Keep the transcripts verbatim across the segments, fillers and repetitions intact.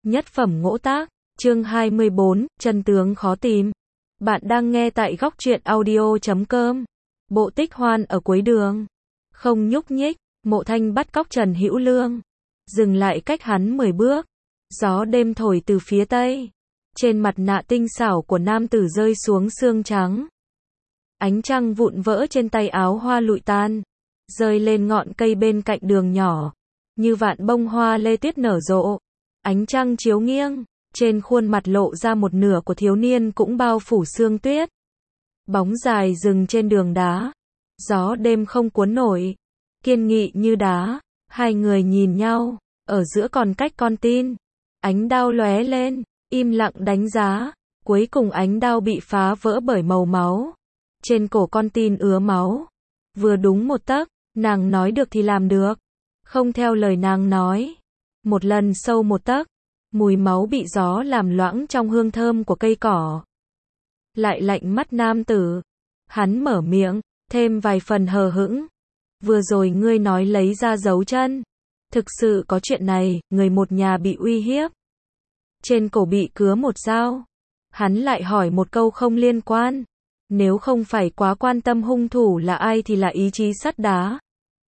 Nhất phẩm ngỗ tác, chương hai mươi bốn, chân tướng khó tìm. Bạn đang nghe tại góc truyện audio chấm com. Bộ Tích Hoan ở cuối đường. Không nhúc nhích, Mộ Thanh bắt cóc Trần Hữu Lương. Dừng lại cách hắn mười bước. Gió đêm thổi từ phía tây. Trên mặt nạ tinh xảo của nam tử rơi xuống sương trắng. Ánh trăng vụn vỡ trên tay áo hoa lụi tan. Rơi lên ngọn cây bên cạnh đường nhỏ. Như vạn bông hoa lê tuyết nở rộ. Ánh trăng chiếu nghiêng, trên khuôn mặt lộ ra một nửa của thiếu niên cũng bao phủ sương tuyết. Bóng dài dừng trên đường đá. Gió đêm không cuốn nổi. Kiên nghị như đá. Hai người nhìn nhau, ở giữa còn cách con tin. Ánh đao lóe lên, im lặng đánh giá. Cuối cùng ánh đao bị phá vỡ bởi màu máu. Trên cổ con tin ứa máu. Vừa đúng một tấc, nàng nói được thì làm được. Không theo lời nàng nói. Một lần sâu một tấc, mùi máu bị gió làm loãng trong hương thơm của cây cỏ. Lại lạnh mắt nam tử. Hắn mở miệng, thêm vài phần hờ hững. Vừa rồi ngươi nói lấy ra dấu chân. Thực sự có chuyện này, người một nhà bị uy hiếp. Trên cổ bị cứa một dao. Hắn lại hỏi một câu không liên quan. Nếu không phải quá quan tâm hung thủ là ai thì là ý chí sắt đá.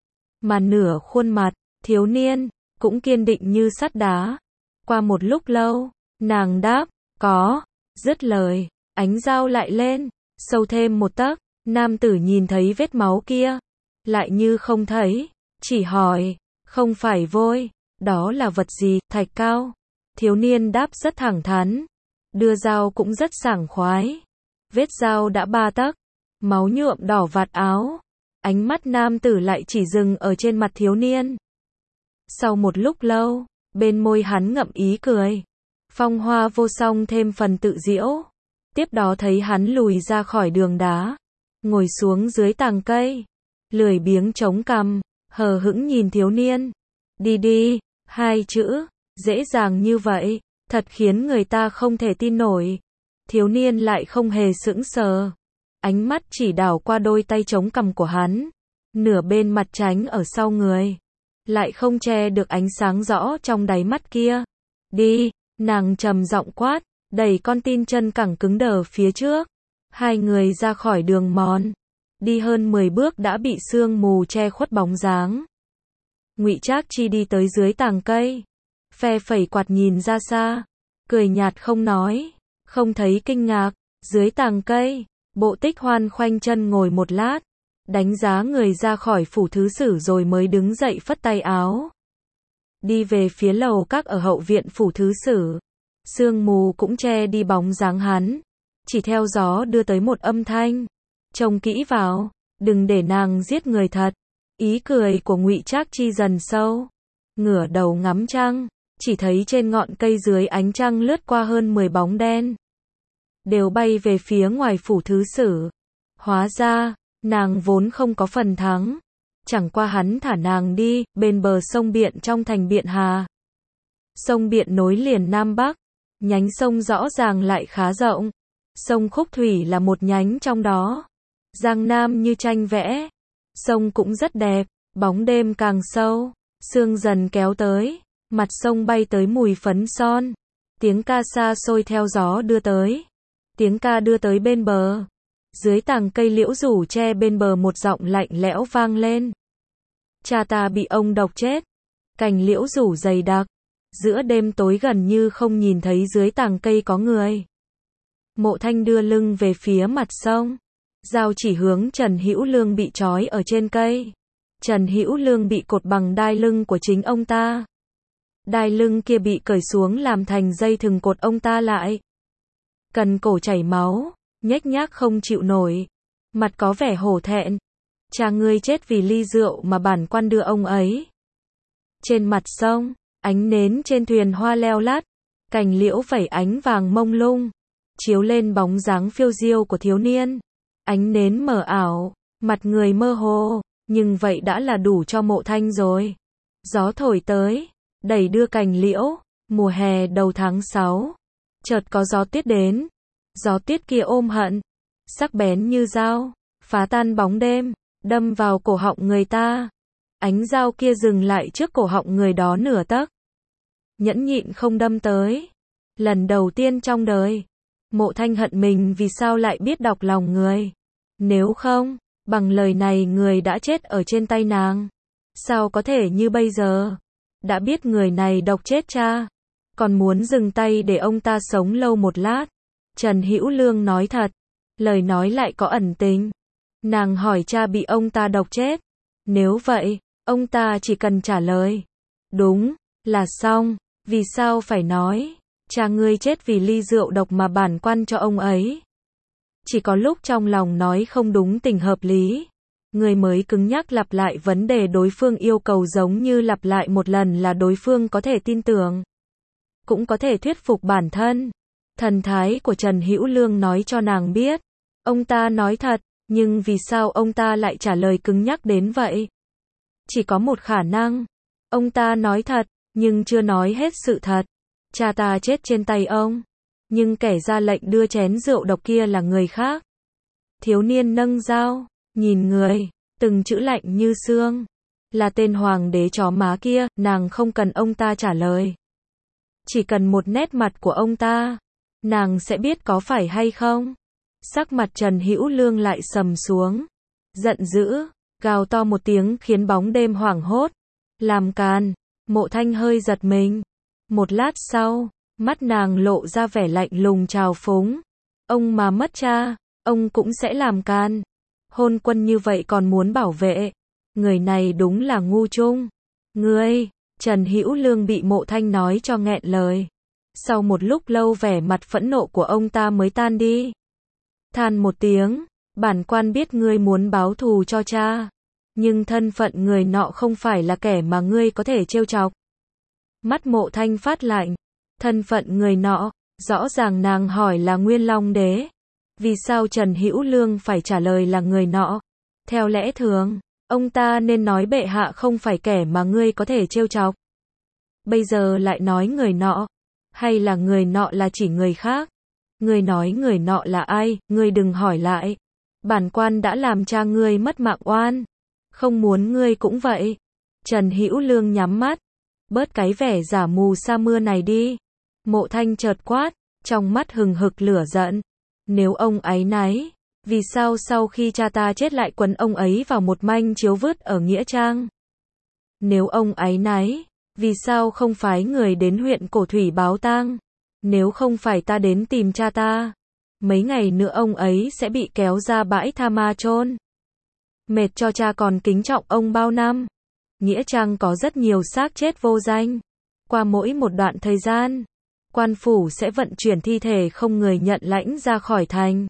Mà nửa khuôn mặt, thiếu niên, cũng kiên định như sắt đá. Qua một lúc lâu, nàng đáp, có. Dứt lời, ánh dao lại lên, sâu thêm một tấc. Nam tử nhìn thấy vết máu kia, lại như không thấy, chỉ hỏi, không phải vôi, đó là vật gì? Thạch cao. Thiếu niên đáp rất thẳng thắn, đưa dao cũng rất sảng khoái. Vết dao đã ba tấc, máu nhuộm đỏ vạt áo. Ánh mắt nam tử lại chỉ dừng ở trên mặt thiếu niên. Sau một lúc lâu, bên môi hắn ngậm ý cười. Phong hoa vô song thêm phần tự diễu. Tiếp đó thấy hắn lùi ra khỏi đường đá, ngồi xuống dưới tàng cây, lười biếng chống cằm, hờ hững nhìn thiếu niên. Đi đi, hai chữ, dễ dàng như vậy, thật khiến người ta không thể tin nổi. Thiếu niên lại không hề sững sờ. Ánh mắt chỉ đảo qua đôi tay chống cằm của hắn. Nửa bên mặt tránh ở sau người. Lại không che được ánh sáng rõ trong đáy mắt kia. Đi, nàng trầm giọng quát, đẩy con tin chân cẳng cứng đờ phía trước. Hai người ra khỏi đường mòn. Đi hơn mười bước đã bị sương mù che khuất bóng dáng. Ngụy Trác Chi đi tới dưới tàng cây. Phe phẩy quạt nhìn ra xa. Cười nhạt không nói. Không thấy kinh ngạc. Dưới tàng cây, Bộ Tích Hoan khoanh chân ngồi một lát. Đánh giá người ra khỏi phủ thứ sử rồi mới đứng dậy phất tay áo. Đi về phía lầu các ở hậu viện phủ thứ sử. Sương mù cũng che đi bóng dáng hắn. Chỉ theo gió đưa tới một âm thanh. Trông kỹ vào, đừng để nàng giết người thật. Ý cười của Ngụy Trác Chi dần sâu. Ngửa đầu ngắm trăng, chỉ thấy trên ngọn cây dưới ánh trăng lướt qua hơn mười bóng đen. Đều bay về phía ngoài phủ thứ sử. Hóa ra, nàng vốn không có phần thắng. Chẳng qua hắn thả nàng đi, bên bờ sông Biện trong thành Biện Hà. Sông Biện nối liền Nam Bắc. Nhánh sông rõ ràng lại khá rộng. Sông Khúc Thủy là một nhánh trong đó. Giang Nam như tranh vẽ. Sông cũng rất đẹp, bóng đêm càng sâu. Sương dần kéo tới. Mặt sông bay tới mùi phấn son. Tiếng ca xa xôi theo gió đưa tới. Tiếng ca đưa tới bên bờ. Dưới tàng cây liễu rủ che bên bờ một giọng lạnh lẽo vang lên. Cha ta bị ông độc chết. Cành liễu rủ dày đặc. Giữa đêm tối gần như không nhìn thấy dưới tàng cây có người. Mộ Thanh đưa lưng về phía mặt sông. Dao chỉ hướng Trần Hữu Lương bị trói ở trên cây. Trần Hữu Lương bị cột bằng đai lưng của chính ông ta. Đai lưng kia bị cởi xuống làm thành dây thừng cột ông ta lại. Cần cổ chảy máu, nhếch nhác không chịu nổi. Mặt có vẻ hổ thẹn. Cha ngươi chết vì ly rượu mà bản quan đưa ông ấy. Trên mặt sông, ánh nến trên thuyền hoa leo lắt. Cành liễu vẩy ánh vàng mông lung. Chiếu lên bóng dáng phiêu diêu của thiếu niên. Ánh nến mờ ảo, mặt người mơ hồ. Nhưng vậy đã là đủ cho Mộ Thanh rồi. Gió thổi tới, đẩy đưa cành liễu. Mùa hè đầu tháng sáu. Chợt có gió tuyết đến. Gió tuyết kia ôm hận. Sắc bén như dao. Phá tan bóng đêm. Đâm vào cổ họng người ta. Ánh dao kia dừng lại trước cổ họng người đó nửa tấc. nhẫn nhịn không đâm tới. Lần đầu tiên trong đời, Mộ Thanh hận mình vì sao lại biết đọc lòng người. Nếu không, bằng lời này người đã chết ở trên tay nàng. Sao có thể như bây giờ? Đã biết người này độc chết cha, còn muốn dừng tay để ông ta sống lâu một lát. Trần Hữu Lương nói thật, lời nói lại có ẩn tình. Nàng hỏi cha bị ông ta độc chết. Nếu vậy, ông ta chỉ cần trả lời đúng là xong. Vì sao phải nói cha ngươi chết vì ly rượu độc mà bản quan cho ông ấy? Chỉ có lúc trong lòng nói không đúng tình hợp lý, người mới cứng nhắc lặp lại vấn đề đối phương yêu cầu, giống như lặp lại một lần là đối phương có thể tin tưởng, cũng có thể thuyết phục bản thân. Thần thái của Trần Hữu Lương nói cho nàng biết, ông ta nói thật, nhưng vì sao ông ta lại trả lời cứng nhắc đến vậy? Chỉ có một khả năng, ông ta nói thật, nhưng chưa nói hết sự thật. Cha ta chết trên tay ông, nhưng kẻ ra lệnh đưa chén rượu độc kia là người khác. Thiếu niên nâng dao, nhìn người, từng chữ lạnh như xương. Là tên hoàng đế chó má kia, nàng không cần ông ta trả lời. Chỉ cần một nét mặt của ông ta, nàng sẽ biết có phải hay không. Sắc mặt Trần Hữu Lương lại sầm xuống, giận dữ, gào to một tiếng khiến bóng đêm hoảng hốt. Làm càn. Mộ Thanh hơi giật mình. Một lát sau, mắt nàng lộ ra vẻ lạnh lùng trào phúng. Ông mà mất cha, ông cũng sẽ làm càn. Hôn quân như vậy còn muốn bảo vệ. Người này đúng là ngu chung. Ngươi, Trần Hữu Lương bị Mộ Thanh nói cho nghẹn lời. Sau một lúc lâu vẻ mặt phẫn nộ của ông ta mới tan đi. Than một tiếng, bản quan biết ngươi muốn báo thù cho cha, nhưng thân phận người nọ không phải là kẻ mà ngươi có thể trêu chọc. Mắt Mộ Thanh phát lạnh, thân phận người nọ, rõ ràng nàng hỏi là Nguyên Long Đế. Vì sao Trần Hữu Lương phải trả lời là người nọ? Theo lẽ thường, ông ta nên nói bệ hạ không phải kẻ mà ngươi có thể trêu chọc. Bây giờ lại nói người nọ, hay là người nọ là chỉ người khác? Ngươi nói người nọ là ai, ngươi đừng hỏi lại. Bản quan đã làm cha ngươi mất mạng oan, không muốn ngươi cũng vậy. Trần Hữu Lương nhắm mắt, bớt cái vẻ giả mù sa mưa này đi. Mộ Thanh chợt quát, trong mắt hừng hực lửa giận. Nếu ông áy náy, vì sao sau khi cha ta chết lại quấn ông ấy vào một manh chiếu vứt ở nghĩa trang? Nếu ông áy náy, vì sao không phái người đến huyện Cổ Thủy báo tang? Nếu không phải ta đến tìm cha ta, mấy ngày nữa ông ấy sẽ bị kéo ra bãi tha ma chôn. Mệt cho cha còn kính trọng ông bao năm. Nghĩa trang có rất nhiều xác chết vô danh. Qua mỗi một đoạn thời gian, quan phủ sẽ vận chuyển thi thể không người nhận lãnh ra khỏi thành,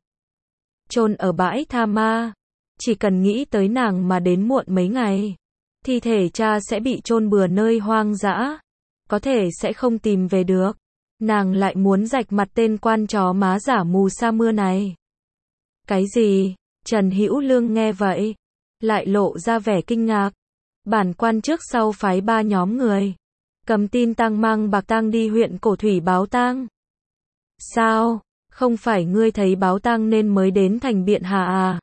chôn ở bãi tha ma. Chỉ cần nghĩ tới nàng mà đến muộn mấy ngày, thi thể cha sẽ bị chôn bừa nơi hoang dã, có thể sẽ không tìm về được. Nàng lại muốn rạch mặt tên quan chó má giả mù sa mưa này. Cái gì? Trần Hữu Lương nghe vậy, lại lộ ra vẻ kinh ngạc. Bản quan trước sau phái ba nhóm người, cầm tin tang mang bạc tang đi huyện Cổ Thủy báo tang. Sao? Không phải ngươi thấy báo tang nên mới đến thành Biện Hà à?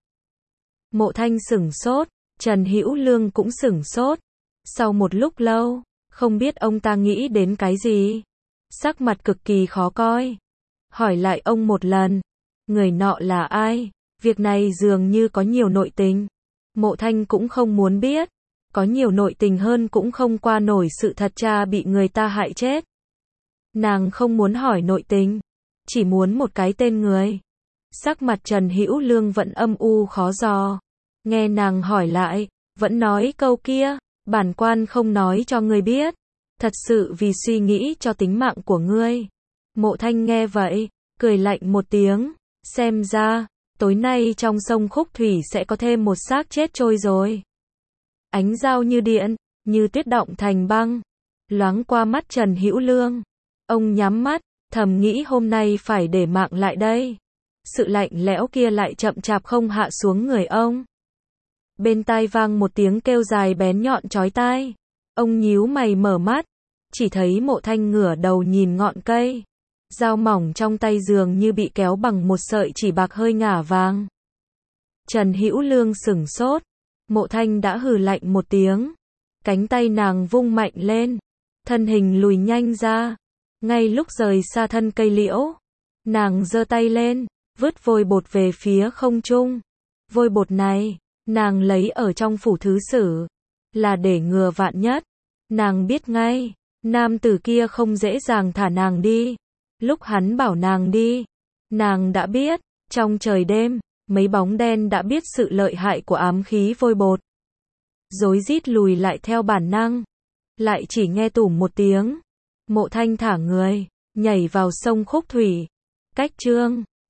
Mộ Thanh sửng sốt, Trần Hữu Lương cũng sửng sốt. Sau một lúc lâu, không biết ông ta nghĩ đến cái gì, sắc mặt cực kỳ khó coi. Hỏi lại ông một lần, người nọ là ai? Việc này dường như có nhiều nội tình. Mộ Thanh cũng không muốn biết. Có nhiều nội tình hơn cũng không qua nổi sự thật cha bị người ta hại chết. Nàng không muốn hỏi nội tình, chỉ muốn một cái tên người. Sắc mặt Trần Hữu Lương vẫn âm u khó dò. Nghe nàng hỏi lại, vẫn nói câu kia, bản quan không nói cho ngươi biết. Thật sự vì suy nghĩ cho tính mạng của ngươi. Mộ Thanh nghe vậy, cười lạnh một tiếng. Xem ra, tối nay trong sông Khúc Thủy sẽ có thêm một xác chết trôi rồi. Ánh dao như điện, như tuyết động thành băng, loáng qua mắt Trần Hữu Lương. Ông nhắm mắt, thầm nghĩ hôm nay phải để mạng lại đây. Sự lạnh lẽo kia lại chậm chạp không hạ xuống người ông. Bên tai vang một tiếng kêu dài bén nhọn chói tai. Ông nhíu mày mở mắt, chỉ thấy Mộ Thanh ngửa đầu nhìn ngọn cây. Dao mỏng trong tay dường như bị kéo bằng một sợi chỉ bạc hơi ngả vàng. Trần Hữu Lương sửng sốt. Mộ Thanh đã hừ lạnh một tiếng. Cánh tay nàng vung mạnh lên. thân hình lùi nhanh ra. Ngay lúc rời xa thân cây liễu, nàng giơ tay lên, vứt vôi bột về phía không trung. Vôi bột này, nàng lấy ở trong phủ thứ sử, là để ngừa vạn nhất. Nàng biết ngay, nam tử kia không dễ dàng thả nàng đi. Lúc hắn bảo nàng đi, nàng đã biết, trong trời đêm, mấy bóng đen đã biết sự lợi hại của ám khí vôi bột. Rối rít lùi lại theo bản năng, lại chỉ nghe tủm một tiếng. Mộ Thanh thả người, nhảy vào sông Khúc Thủy. Cách Chương